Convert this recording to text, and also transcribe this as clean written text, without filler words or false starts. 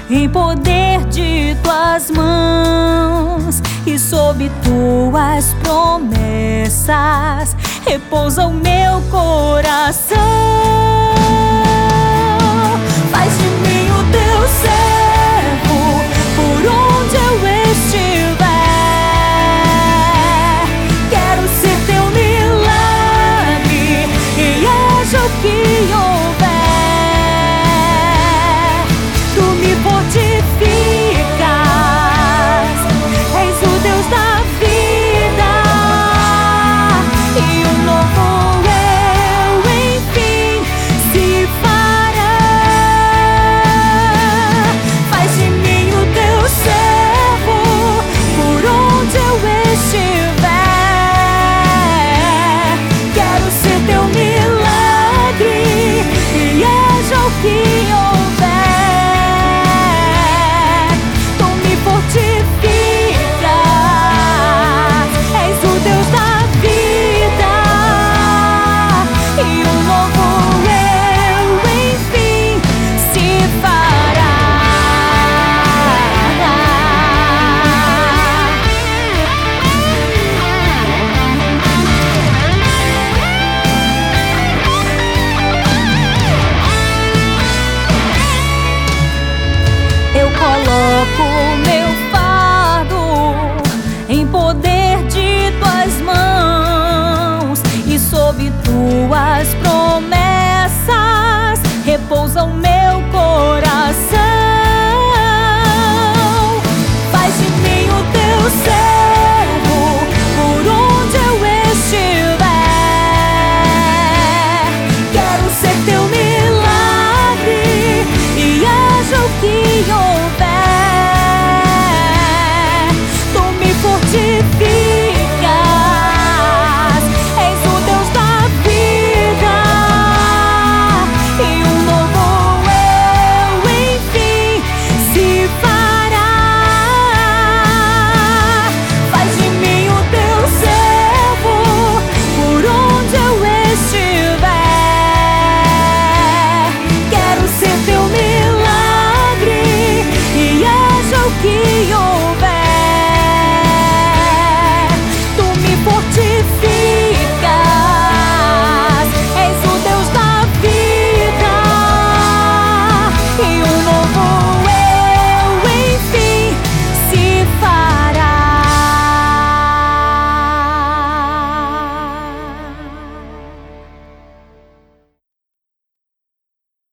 em poder de tuas mãos, e sob tuas promessas repousa o meu coração. Faz de mim o teu servo, por onde eu estiver. Quero ser teu milagre, e haja o que houver. Tu me fortificas, és o Deus da vida, e um novo eu, enfim, se fará. Faz de mim o teu servo, por onde eu estiver. Quero ser teu milagre, e haja o que houver. Tu me fortificas, és o Deus da vida, e um novo eu, enfim, se fará. Eu coloco meu fardo em poder de tuas mãos, e sob tuas promessas repousa o meu coração. Faz de mim o teu servo, por onde eu estiver. Quero ser teu milagre, e haja o que houver. Tu me fortificas, és o Deus da vida, e um novo eu, enfim, se fará. Faz de mim o teu servo, por onde eu estiver. Quero ser teu milagre, e haja o que houver. Tu me fortificas, és o Deus da vida, e um novo